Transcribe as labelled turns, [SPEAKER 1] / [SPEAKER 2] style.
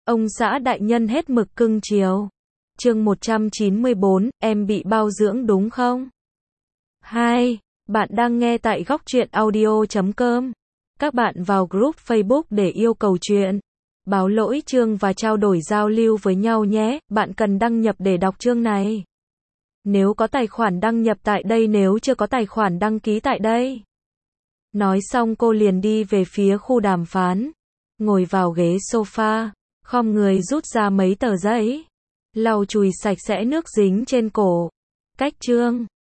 [SPEAKER 1] Ông xã đại nhân hết mực cưng chiều. Chương 194, em bị bao dưỡng đúng không? 2. Bạn đang nghe tại góc truyện audio.com. Các bạn vào group Facebook để yêu cầu chuyện, báo lỗi chương và trao đổi giao lưu với nhau nhé. Bạn cần đăng nhập để đọc chương này. Nếu có tài khoản đăng nhập tại đây, nếu chưa có tài khoản đăng ký tại đây. Nói xong cô liền đi về phía khu đàm phán. Ngồi vào ghế sofa, khom người rút ra mấy tờ giấy, lau chùi sạch sẽ nước dính trên cổ. Cách chương